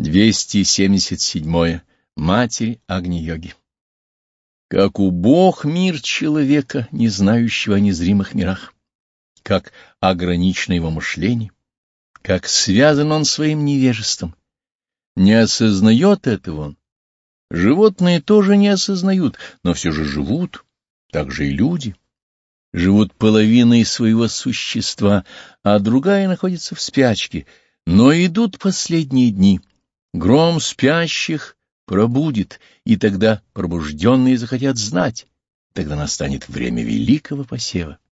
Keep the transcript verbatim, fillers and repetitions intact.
двести семьдесят седьмое. Матерь Агни-йоги. Как убог мир человека, не знающего о незримых мирах, как ограничено его мышление, как связан он своим невежеством. Не осознает этого он. Животные тоже не осознают, но все же живут, так же и люди. Живут половиной своего существа, а другая находится в спячке. Но идут последние дни. Гром спящих пробудит, и тогда пробужденные захотят знать. Тогда настанет время великого посева.